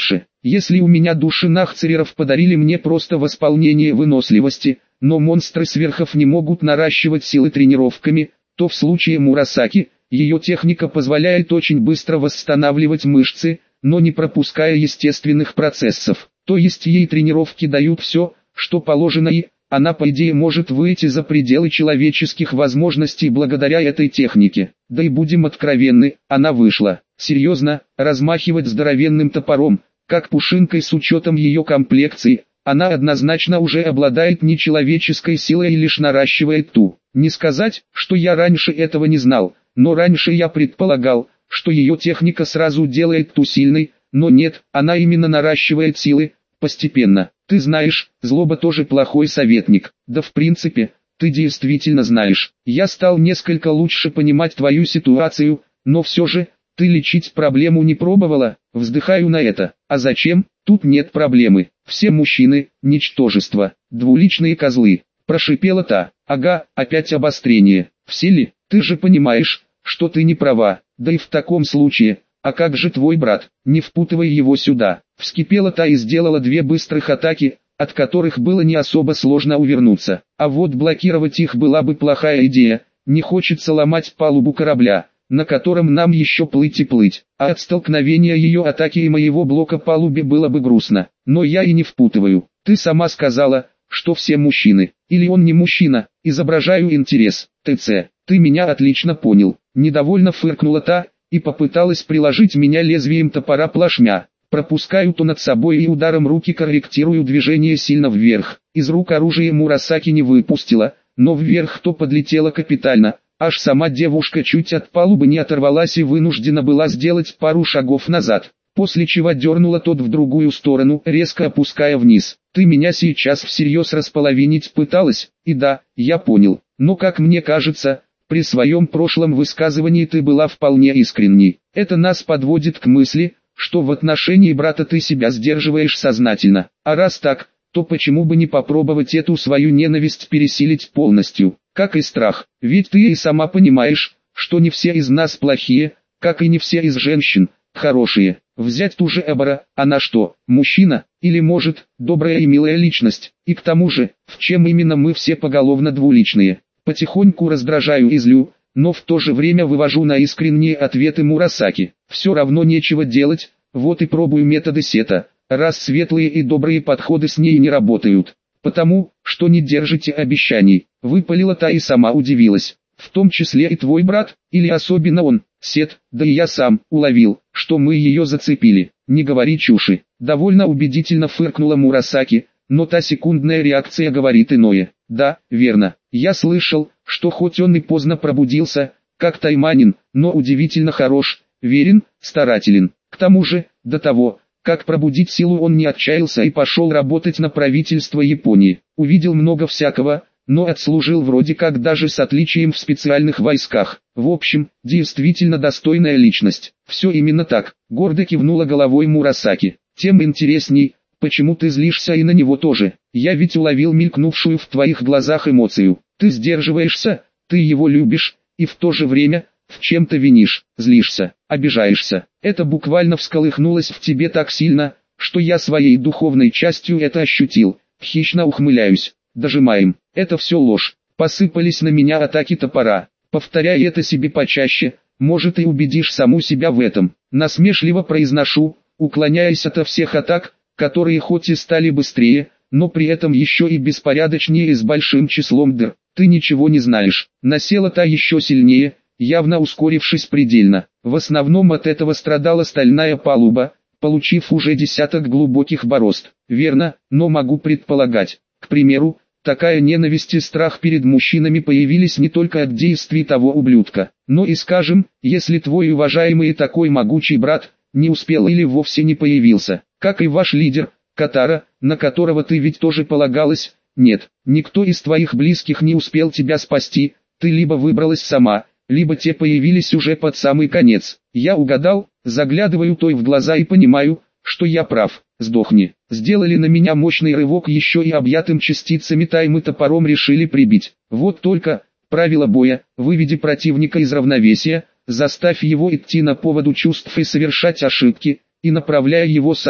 Если у меня души нахцереров подарили мне просто восполнение выносливости, но монстры сверхов не могут наращивать силы тренировками, то в случае Мурасаки, ее техника позволяет очень быстро восстанавливать мышцы, но не пропуская естественных процессов. То есть ей тренировки дают все, что положено, и она по идее может выйти за пределы человеческих возможностей благодаря этой технике. Да и будем откровенны, она вышла. Серьезно, размахивать здоровенным топором, как пушинкой с учетом ее комплекции, она однозначно уже обладает нечеловеческой силой и лишь наращивает ту. Не сказать, что я раньше этого не знал, но раньше я предполагал, что ее техника сразу делает ту сильной, но нет, она именно наращивает силы, постепенно. Ты знаешь, злоба тоже плохой советник, да в принципе, ты действительно знаешь. Я стал несколько лучше понимать твою ситуацию, но все же, ты лечить проблему не пробовала, вздыхаю на это. А зачем? Тут нет проблемы. Все мужчины – ничтожество, двуличные козлы. Прошипела та. Ага, опять обострение. Все ли? Ты же понимаешь, что ты не права. Да и в таком случае, а как же твой брат? Не впутывай его сюда. Вскипела та и сделала две быстрых атаки, от которых было не особо сложно увернуться. А вот блокировать их была бы плохая идея. Не хочется ломать палубу корабля, на котором нам еще плыть и плыть. А от столкновения ее атаки и моего блока палубе было бы грустно. Но я и не впутываю. Ты сама сказала, что все мужчины. Или он не мужчина, изображаю интерес. ТЦ, ты меня отлично понял. Недовольно фыркнула та, и попыталась приложить меня лезвием топора плашмя. Пропускаю то над собой и ударом руки корректирую движение сильно вверх. Из рук оружие Мурасаки не выпустила, но вверх то подлетела капитально. Аж сама девушка чуть от палубы не оторвалась и вынуждена была сделать пару шагов назад, после чего дернула тот в другую сторону, резко опуская вниз. Ты меня сейчас всерьез располовинить пыталась, и да, я понял, но как мне кажется, при своем прошлом высказывании ты была вполне искренней. Это нас подводит к мысли, что в отношении брата ты себя сдерживаешь сознательно. А раз так, то почему бы не попробовать эту свою ненависть пересилить полностью, как и страх? Ведь ты и сама понимаешь, что не все из нас плохие, как и не все из женщин хорошие. Взять ту же Эбора, она что, мужчина, или может, добрая и милая личность, и к тому же, в чем именно мы все поголовно двуличные. Потихоньку раздражаю и злю, но в то же время вывожу на искренние ответы Мурасаки. Все равно нечего делать, вот и пробую методы Сета, раз светлые и добрые подходы с ней не работают. Потому, что не держите обещаний, выпалила та и сама удивилась. В том числе и твой брат, или особенно он, Сет, да и я сам, уловил, что мы ее зацепили. Не говори чуши. Довольно убедительно фыркнула Мурасаки, но та секундная реакция говорит иное. Да, верно. Я слышал, что хоть он и поздно пробудился, как тайманин, но удивительно хорош, верен, старателен. К тому же, до того, как пробудить силу, он не отчаялся и пошел работать на правительство Японии. Увидел много всякого, но отслужил вроде как даже с отличием в специальных войсках. В общем, действительно достойная личность. Все именно так, гордо кивнула головой Мурасаки. Тем интересней, почему ты злишься и на него тоже. Я ведь уловил мелькнувшую в твоих глазах эмоцию. Ты сдерживаешься, ты его любишь, и в то же время, в чем-то винишь, злишься, обижаешься. Это буквально всколыхнулось в тебе так сильно, что я своей духовной частью это ощутил. Хищно ухмыляюсь. Дожимаем. Это все ложь. Посыпались на меня атаки топора. Повторяй это себе почаще, может и убедишь саму себя в этом. Насмешливо произношу, уклоняясь от всех атак, которые хоть и стали быстрее, но при этом еще и беспорядочнее и с большим числом дыр. Ты ничего не знаешь. Насела та еще сильнее, явно ускорившись предельно. В основном от этого страдала стальная палуба, получив уже десяток глубоких борозд. Верно, но могу предполагать. К примеру, такая ненависть и страх перед мужчинами появились не только от действий того ублюдка, но и, скажем, если твой уважаемый и такой могучий брат не успел или вовсе не появился, как и ваш лидер, Катара, на которого ты ведь тоже полагалась. Нет, никто из твоих близких не успел тебя спасти, ты либо выбралась сама, либо те появились уже под самый конец. Я угадал, заглядываю той в глаза и понимаю, что я прав. Сдохни. Сделали на меня мощный рывок, еще и объятым частицами таймы топором решили прибить. Вот только, правило боя, выведи противника из равновесия, заставь его идти на поводу чувств и совершать ошибки, и направляя его сам,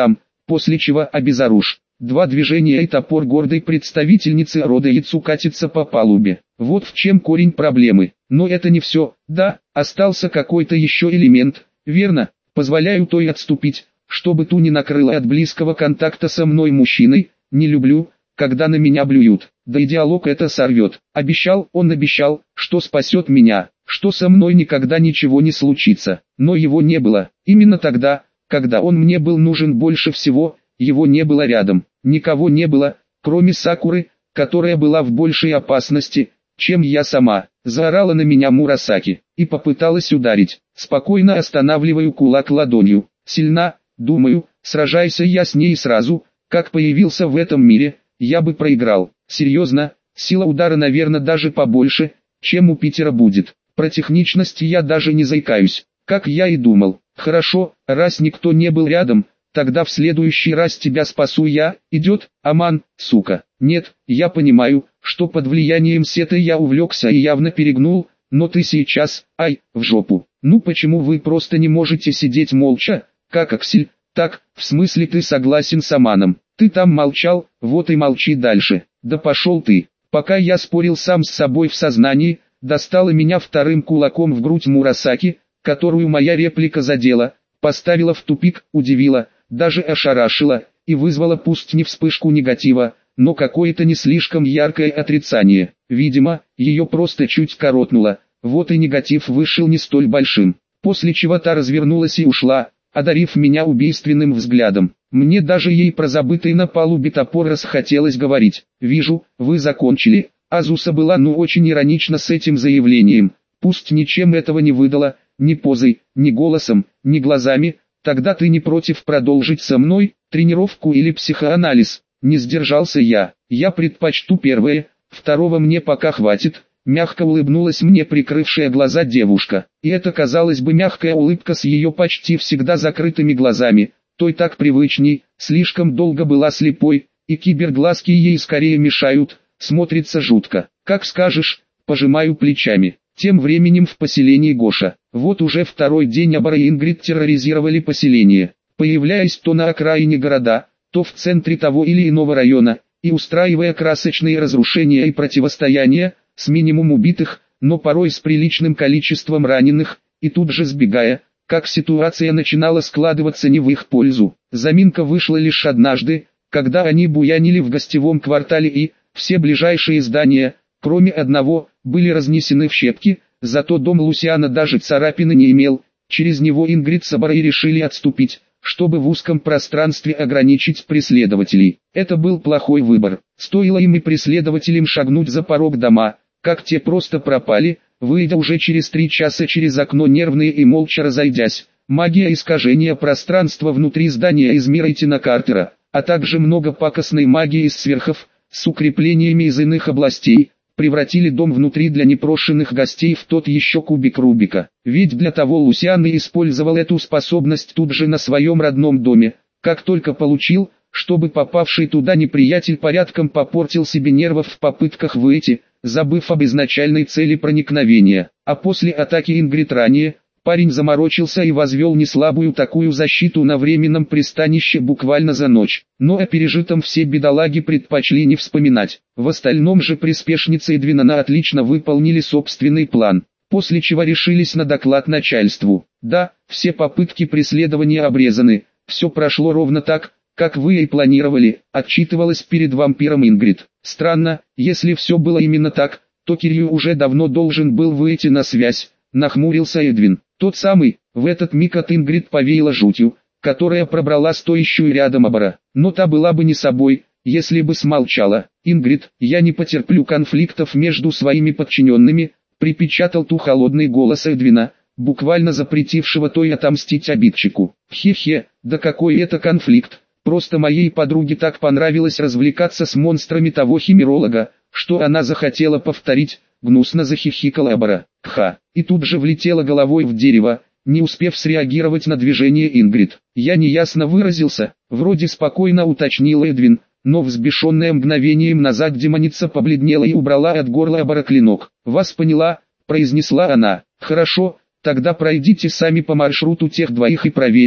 после чего обезоружь. Два движения и топор гордой представительницы рода Яцу катится по палубе. Вот в чем корень проблемы. Но это не все. Да, остался какой-то еще элемент. Верно, позволяю той отступить, чтобы ту не накрыло от близкого контакта со мной мужчиной. Не люблю, когда на меня блюют. Да и диалог это сорвет. Он обещал, что спасет меня, что со мной никогда ничего не случится. Но его не было. Именно тогда, когда он мне был нужен больше всего, его не было рядом. Никого не было, кроме Сакуры, которая была в большей опасности, чем я сама. Заорала на меня Мурасаки и попыталась ударить. Спокойно останавливаю кулак ладонью. Сильна, думаю, сражайся я с ней сразу, как появился в этом мире, я бы проиграл. Серьезно, сила удара наверное даже побольше, чем у Питера будет. Про техничность я даже не заикаюсь, как я и думал. Хорошо, раз никто не был рядом, тогда в следующий раз тебя спасу я. Идет, Аман, сука. Нет, я понимаю, что под влиянием сета я увлекся и явно перегнул, но ты сейчас, в жопу. Ну почему вы просто не можете сидеть молча, как Аксель? Так, в смысле ты согласен с Аманом? Ты там молчал, вот и молчи дальше. Да пошел ты. Пока я спорил сам с собой в сознании, достала меня вторым кулаком в грудь Мурасаки, которую моя реплика задела, поставила в тупик, удивила, даже ошарашила, и вызвала пусть не вспышку негатива, но какое-то не слишком яркое отрицание. Видимо, ее просто чуть коротнуло, вот и негатив вышел не столь большим. После чего та развернулась и ушла, одарив меня убийственным взглядом. Мне даже ей про забытый на палубе топор расхотелось говорить. «Вижу, вы закончили». Азуса была очень иронична с этим заявлением. Пусть ничем этого не выдала, ни позой, ни голосом, ни глазами. Тогда ты не против продолжить со мной тренировку или психоанализ? Не сдержался я. Я предпочту первое, второго мне пока хватит. Мягко улыбнулась мне прикрывшая глаза девушка. И это, казалось бы, мягкая улыбка с ее почти всегда закрытыми глазами. Той так привычней, слишком долго была слепой, и киберглазки ей скорее мешают, смотрится жутко. Как скажешь, пожимаю плечами. Тем временем в поселении Гоша. Вот уже второй день Абара и Ингрид терроризировали поселение, появляясь то на окраине города, то в центре того или иного района, и устраивая красочные разрушения и противостояния, с минимум убитых, но порой с приличным количеством раненых, и тут же сбегая, как ситуация начинала складываться не в их пользу. Заминка вышла лишь однажды, когда они буянили в гостевом квартале и все ближайшие здания, кроме одного, были разнесены в щепки, зато дом Лусиана даже царапины не имел. Через него Ингрид с Абарой решили отступить, чтобы в узком пространстве ограничить преследователей. Это был плохой выбор. Стоило им и преследователям шагнуть за порог дома, как те просто пропали, выйдя уже через 3 часа через окно нервные и молча разойдясь. Магия искажения пространства внутри здания из мира Тина Картера, а также много пакостной магии из сверхов, с укреплениями из иных областей, превратили дом внутри для непрошенных гостей в тот еще кубик Рубика. Ведь для того Лусиан и использовал эту способность тут же на своем родном доме, как только получил, чтобы попавший туда неприятель порядком попортил себе нервов в попытках выйти, забыв об изначальной цели проникновения. А после атаки Ингрид ранее, парень заморочился и возвел неслабую такую защиту на временном пристанище буквально за ночь. Но о пережитом все бедолаги предпочли не вспоминать. В остальном же приспешницы Эдвина отлично выполнили собственный план, после чего решились на доклад начальству. Да, все попытки преследования обрезаны, все прошло ровно так, как вы и планировали, отчитывалась перед вампиром Ингрид. Странно, если все было именно так, то Кирью уже давно должен был выйти на связь, нахмурился Эдвин. Тот самый. В этот миг от Ингрид повеяло жутью, которая пробрала стоящую рядом Абара. Но та была бы не собой, если бы смолчала. «Ингрид, я не потерплю конфликтов между своими подчиненными», припечатал ту холодный голос Эдвина, буквально запретившего той отомстить обидчику. «Хе-хе, да какой это конфликт? Просто моей подруге так понравилось развлекаться с монстрами того химеролога, что она захотела повторить», гнусно захихикала Абара. «Кха!» И тут же влетела головой в дерево, не успев среагировать на движение Ингрид. «Я неясно выразился», вроде спокойно уточнил Эдвин, но взбешенная мгновением назад демоница побледнела и убрала от горла Абара клинок. «Вас поняла», произнесла она. «Хорошо, тогда пройдите сами по маршруту тех двоих и проверьте,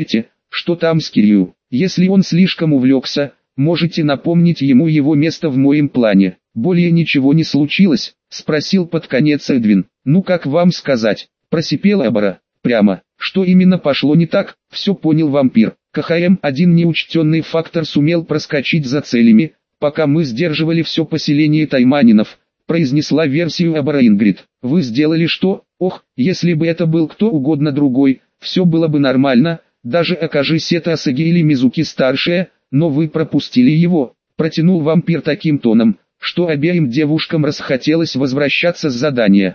что там с Кирью. Если он слишком увлекся, можете напомнить ему его место в моем плане. Более ничего не случилось, спросил под конец Эдвин. Ну как вам сказать, просипела Абара. Прямо, что именно пошло не так, все понял вампир. КХМ, один неучтенный фактор, сумел проскочить за целями, пока мы сдерживали все поселение тайманинов, произнесла версию Абара Ингрид. Вы сделали что? Ох, если бы это был кто угодно другой, все было бы нормально, даже окажись это Асаги или Мизуки старшая, но вы пропустили его, протянул вампир таким тоном, что обеим девушкам расхотелось возвращаться с задания.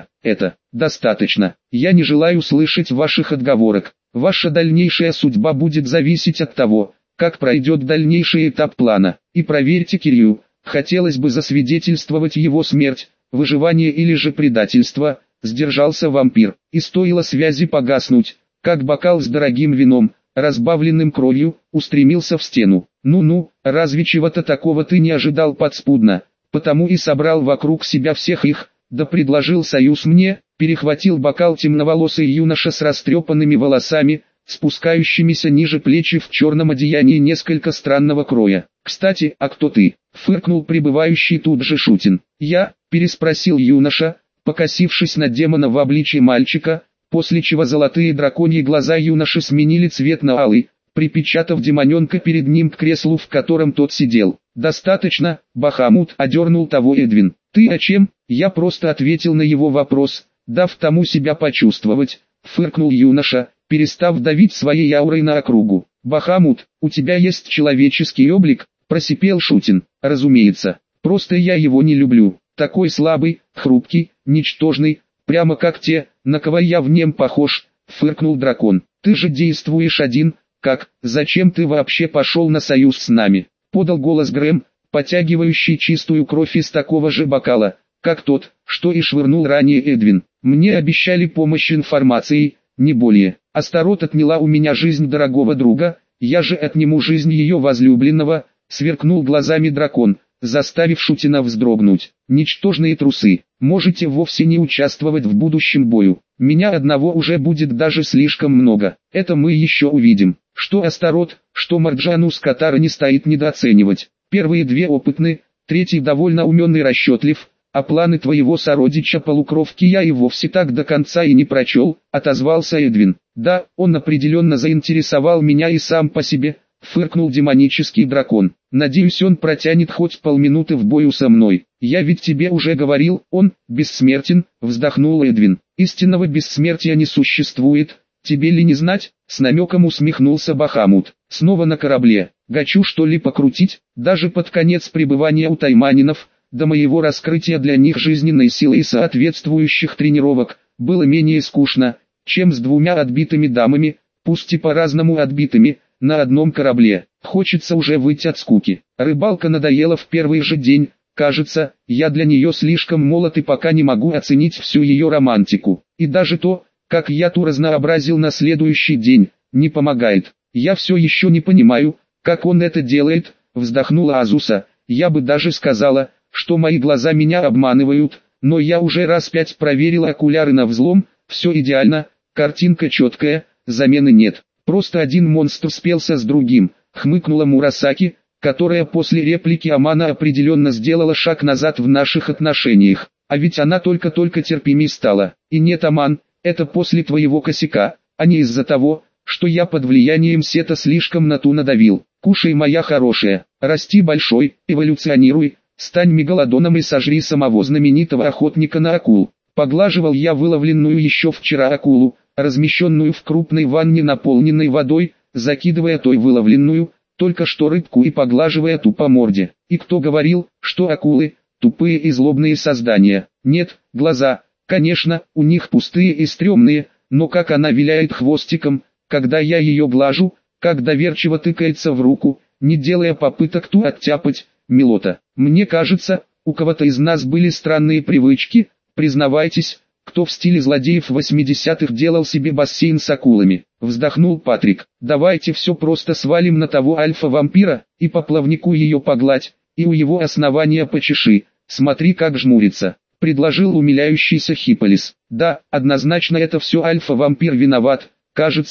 Достаточно, я не желаю слышать ваших отговорок, ваша дальнейшая судьба будет зависеть от того, как пройдет дальнейший этап плана, и проверьте Кирью, хотелось бы засвидетельствовать его смерть, выживание или же предательство, сдержался вампир, и стоило связи погаснуть, как бокал с дорогим вином, разбавленным кровью, устремился в стену. Ну-ну, разве чего-то такого ты не ожидал подспудно, потому и собрал вокруг себя всех их, да предложил союз мне, перехватил бокал темноволосый юноша с растрепанными волосами, спускающимися ниже плечи в черном одеянии несколько странного кроя. «Кстати, а кто ты?» — фыркнул пребывающий тут же Шутин. «Я?» — переспросил юноша, покосившись на демона в обличье мальчика, после чего золотые драконьи глаза юноши сменили цвет на алый, припечатав демоненка перед ним к креслу, в котором тот сидел. «Достаточно, Бахамут», — одернул того Эдвин. «Ты о чем?» — я просто ответил на его вопрос, дав тому себя почувствовать, фыркнул юноша, перестав давить своей аурой на округу. «Бахамут, у тебя есть человеческий облик?» — просипел Шутин. «Разумеется, просто я его не люблю, такой слабый, хрупкий, ничтожный, прямо как те, на кого я в нем похож», — фыркнул дракон. «Ты же действуешь один, как, зачем ты вообще пошел на союз с нами?» — подал голос Грэм, потягивающий чистую кровь из такого же бокала, как тот, что и швырнул ранее Эдвин. «Мне обещали помощь информацией, не более. Астарот отняла у меня жизнь дорогого друга, я же отниму жизнь ее возлюбленного», — сверкнул глазами дракон, заставив Шутина вздрогнуть. «Ничтожные трусы, можете вовсе не участвовать в будущем бою. Меня одного уже будет даже слишком много. Это мы еще увидим. Что Астарот, что Марджану с Катара не стоит недооценивать. Первые две опытны, третий довольно умен и расчетлив, а планы твоего сородича-полукровки я и вовсе так до конца и не прочел», — отозвался Эдвин. «Да, он определенно заинтересовал меня и сам по себе», — фыркнул демонический дракон. «Надеюсь, он протянет хоть полминуты в бою со мной. Я ведь тебе уже говорил, он бессмертен», — вздохнул Эдвин. «Истинного бессмертия не существует, тебе ли не знать?» — с намеком усмехнулся Бахамут. «Снова на корабле. Гачу что ли покрутить?» Даже под конец пребывания у тайманинов, до моего раскрытия для них жизненной силы и соответствующих тренировок, было менее скучно, чем с двумя отбитыми дамами, пусть и по-разному отбитыми, на одном корабле. Хочется уже выйти от скуки. Рыбалка надоела в первый же день, кажется, я для нее слишком молод и пока не могу оценить всю ее романтику. И даже то, как я ту разнообразил на следующий день, не помогает. Я все еще не понимаю, как он это делает, вздохнула Азуса. Я бы даже сказала, что мои глаза меня обманывают, но я уже раз 5 проверила окуляры на взлом, все идеально, картинка четкая, замены нет. Просто один монстр спелся с другим, хмыкнула Мурасаки, которая после реплики Амана определенно сделала шаг назад в наших отношениях. А ведь она только-только терпимей стала. И нет, Аман, это после твоего косяка, а не из-за того, что я под влиянием Сета слишком на ту надавил. Кушай, моя хорошая, расти большой, эволюционируй, стань мегалодоном и сожри самого знаменитого охотника на акул. Поглаживал я выловленную еще вчера акулу, размещенную в крупной ванне, наполненной водой, закидывая той выловленную, только что рыбку, и поглаживая ту по морде. И кто говорил, что акулы – тупые и злобные создания? Нет, глаза, конечно, у них пустые и стрёмные, но как она виляет хвостиком, когда я ее глажу, как доверчиво тыкается в руку, не делая попыток ту оттяпать. Милота, мне кажется, у кого-то из нас были странные привычки, признавайтесь, кто в стиле злодеев 80-х делал себе бассейн с акулами. Вздохнул Патрик. Давайте все просто свалим на того альфа-вампира, и по плавнику ее погладь, и у его основания почеши, смотри как жмурится. Предложил умиляющийся Хипполис. Да, однозначно это все альфа-вампир виноват, кажется,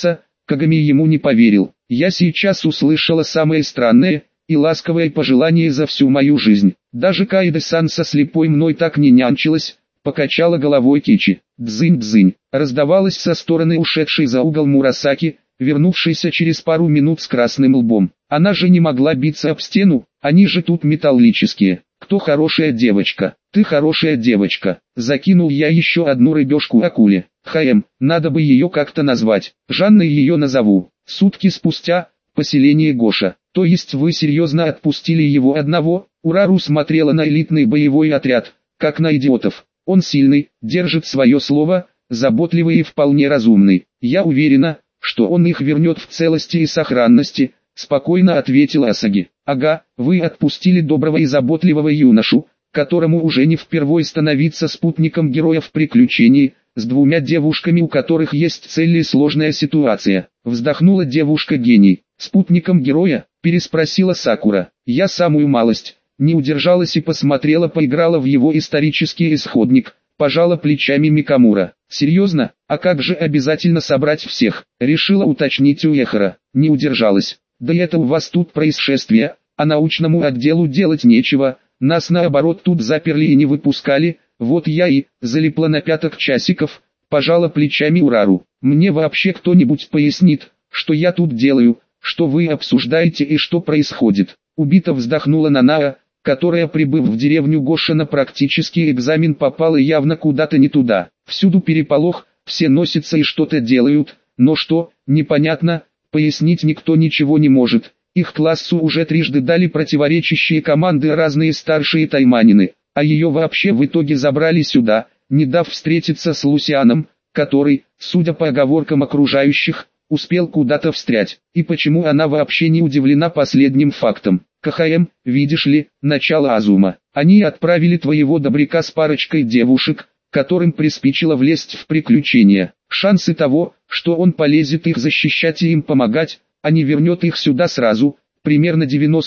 Кагами ему не поверил. Я сейчас услышала самое странное и ласковое пожелание за всю мою жизнь. Даже Каэде-сан со слепой мной так не нянчилась, покачала головой Кичи. Дзынь-дзынь, раздавалось со стороны ушедшей за угол Мурасаки, вернувшейся через пару минут с красным лбом. Она же не могла биться об стену, они же тут металлические. Кто хорошая девочка? Ты хорошая девочка. Закинул я еще одну рыбешку акуле. Надо бы ее как-то назвать. Жанной ее назову. Сутки спустя, поселение Гоша. То есть вы серьезно отпустили его одного? Урару смотрела на элитный боевой отряд, как на идиотов. Он сильный, держит свое слово, заботливый и вполне разумный. Я уверена, что он их вернет в целости и сохранности, спокойно ответила Асаги. Ага, вы отпустили доброго и заботливого юношу, которому уже не впервой становиться спутником героя в приключении, с двумя девушками, у которых есть цель и сложная ситуация. Вздохнула девушка-гений. Спутником героя? Переспросила Сакура. Я самую малость. Не удержалась и поиграла в его исторический исходник, пожала плечами Микамура. Серьезно? А как же обязательно собрать всех? Решила уточнить у Эхара. Не удержалась. Да это у вас тут происшествие, а научному отделу делать нечего, нас наоборот тут заперли и не выпускали, вот я и залипла на пяток часиков, пожала плечами Урару. Мне вообще кто-нибудь пояснит, что я тут делаю, что вы обсуждаете и что происходит? Убито вздохнула Нанаа, которая, прибыв в деревню Гоша на практический экзамен, попала явно куда-то не туда. Всюду переполох, все носятся и что-то делают, но что, непонятно, пояснить никто ничего не может. Их классу уже трижды дали противоречащие команды разные старшие тайманины, а ее вообще в итоге забрали сюда, не дав встретиться с Лусианом, который, судя по оговоркам окружающих, успел куда-то встрять. И почему она вообще не удивлена последним фактом? Видишь ли, начало Азума. Они отправили твоего добряка с парочкой девушек, которым приспичило влезть в приключения. Шансы того, что он полезет их защищать и им помогать, а не вернет их сюда сразу, примерно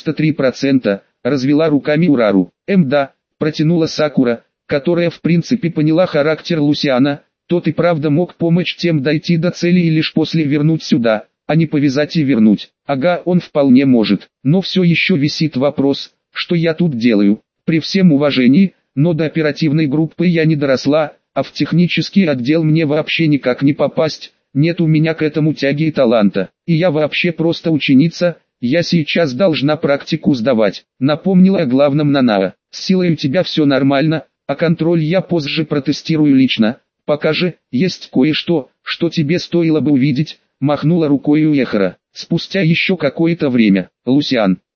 93%, развела руками Урару. Да, протянула Сакура, которая в принципе поняла характер Лусиана, тот и правда мог помочь тем дойти до цели и лишь после вернуть сюда, а не повязать и вернуть. Ага, он вполне может, но все еще висит вопрос, что я тут делаю. При всем уважении, но до оперативной группы я не доросла, а в технический отдел мне вообще никак не попасть, нет у меня к этому тяги и таланта. И я вообще просто ученица, я сейчас должна практику сдавать. Напомнила о главном Нанаа. С силой у тебя все нормально, а контроль я позже протестирую лично. Пока же, есть кое-что, что тебе стоило бы увидеть, махнула рукой Уэхара. Спустя еще какое-то время, Лусиан,